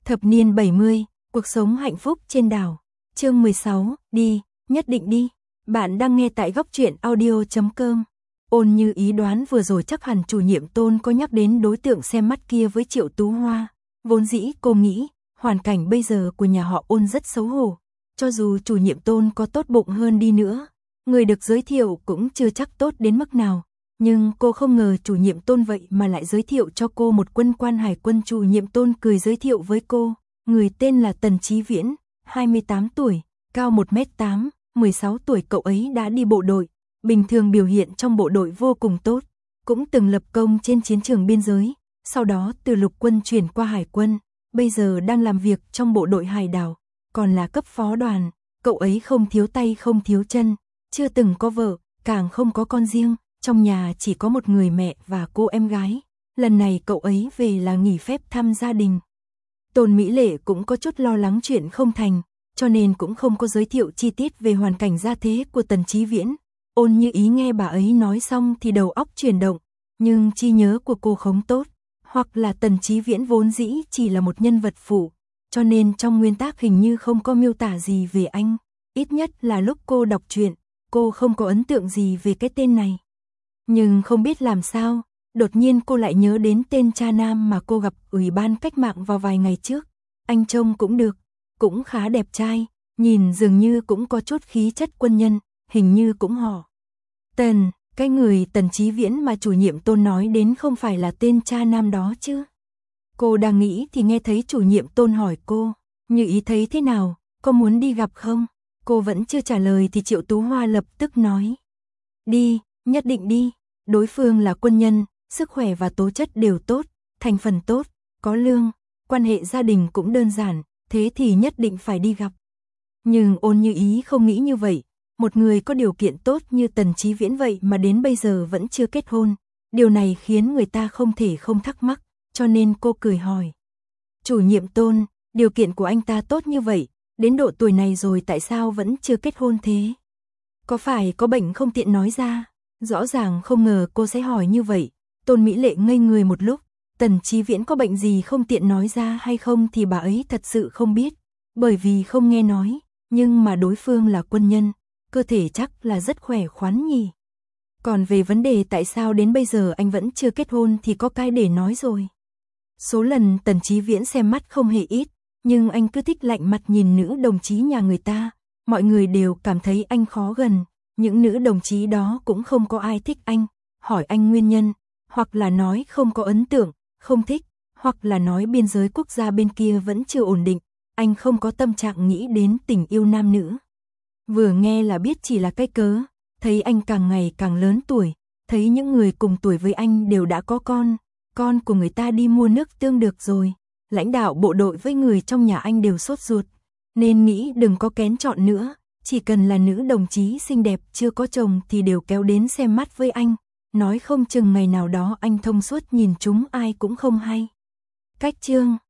Thập niên 70, cuộc sống hạnh phúc trên đảo. Chương 16, đi, nhất định đi. Bạn đang nghe tại góc truyện audio.com. Ôn Như Ý đoán vừa rồi chắc hẳn chủ nhiệm Tôn có nhắc đến đối tượng xem mắt kia với Triệu Tú Hoa. Vốn dĩ cô nghĩ, hoàn cảnh bây giờ của nhà họ Ôn rất xấu hổ. Cho dù chủ nhiệm Tôn có tốt bụng hơn đi nữa, người được giới thiệu cũng chưa chắc tốt đến mức nào. Nhưng cô không ngờ chủ nhiệm Tôn vậy mà lại giới thiệu cho cô một quân quan hải quân. Chủ nhiệm Tôn cười giới thiệu với cô, người tên là Tần Chí Viễn, 28 tuổi, cao 1m8, 16 tuổi cậu ấy đã đi bộ đội, bình thường biểu hiện trong bộ đội vô cùng tốt, cũng từng lập công trên chiến trường biên giới, sau đó từ lục quân chuyển qua hải quân, bây giờ đang làm việc trong bộ đội hải đảo, còn là cấp phó đoàn. Cậu ấy không thiếu tay không thiếu chân, chưa từng có vợ, càng không có con riêng. Trong nhà chỉ có một người mẹ và cô em gái. Lần này cậu ấy về là nghỉ phép thăm gia đình. Tôn Mỹ Lệ cũng có chút lo lắng chuyện không thành, cho nên cũng không có giới thiệu chi tiết về hoàn cảnh gia thế của Tần Chí Viễn. Ôn Như Ý nghe bà ấy nói xong thì đầu óc chuyển động, nhưng trí nhớ của cô không tốt, hoặc là Tần Chí Viễn vốn dĩ chỉ là một nhân vật phụ, cho nên trong nguyên tắc hình như không có miêu tả gì về anh. Ít nhất là lúc cô đọc truyện, cô không có ấn tượng gì về cái tên này. Nhưng không biết làm sao, đột nhiên cô lại nhớ đến tên cha nam mà cô gặp Ủy ban Cách mạng vào vài ngày trước. Anh trông cũng được, cũng khá đẹp trai, nhìn dường như cũng có chút khí chất quân nhân, hình như cũng họ Tần. Cái người Tần Chí Viễn mà chủ nhiệm Tôn nói đến không phải là tên cha nam đó chứ. Cô đang nghĩ thì nghe thấy chủ nhiệm Tôn hỏi cô, Như Ý thấy thế nào, có muốn đi gặp không? Cô vẫn chưa trả lời thì Triệu Tú Hoa lập tức nói, đi, nhất định đi. Đối phương là quân nhân, sức khỏe và tố chất đều tốt, thành phần tốt, có lương, quan hệ gia đình cũng đơn giản, thế thì nhất định phải đi gặp. Nhưng Ôn Như Ý không nghĩ như vậy, một người có điều kiện tốt như Tần Chí Viễn vậy mà đến bây giờ vẫn chưa kết hôn, điều này khiến người ta không thể không thắc mắc, cho nên cô cười hỏi. Chủ nhiệm Tôn, điều kiện của anh ta tốt như vậy, đến độ tuổi này rồi tại sao vẫn chưa kết hôn thế? Có phải có bệnh không tiện nói ra? Rõ ràng không ngờ cô sẽ hỏi như vậy. Tôn Mỹ Lệ ngây người một lúc, Tần Chí Viễn có bệnh gì không tiện nói ra hay không thì bà ấy thật sự không biết, bởi vì không nghe nói, nhưng mà đối phương là quân nhân, cơ thể chắc là rất khỏe khoắn nhỉ. Còn về vấn đề tại sao đến bây giờ anh vẫn chưa kết hôn thì có cái để nói rồi. Số lần Tần Chí Viễn xem mắt không hề ít, nhưng anh cứ thích lạnh mặt nhìn nữ đồng chí nhà người ta, mọi người đều cảm thấy anh khó gần. Những nữ đồng chí đó cũng không có ai thích anh, hỏi anh nguyên nhân, hoặc là nói không có ấn tượng, không thích, hoặc là nói biên giới quốc gia bên kia vẫn chưa ổn định, anh không có tâm trạng nghĩ đến tình yêu nam nữ. Vừa nghe là biết chỉ là cái cớ, thấy anh càng ngày càng lớn tuổi, thấy những người cùng tuổi với anh đều đã có con của người ta đi mua nước tương được rồi, lãnh đạo bộ đội với người trong nhà anh đều sốt ruột, nên nghĩ đừng có kén chọn nữa. Chỉ cần là nữ đồng chí xinh đẹp chưa có chồng thì đều kéo đến xem mắt với anh, nói không chừng ngày nào đó anh thông suốt nhìn chúng ai cũng không hay. Cách chương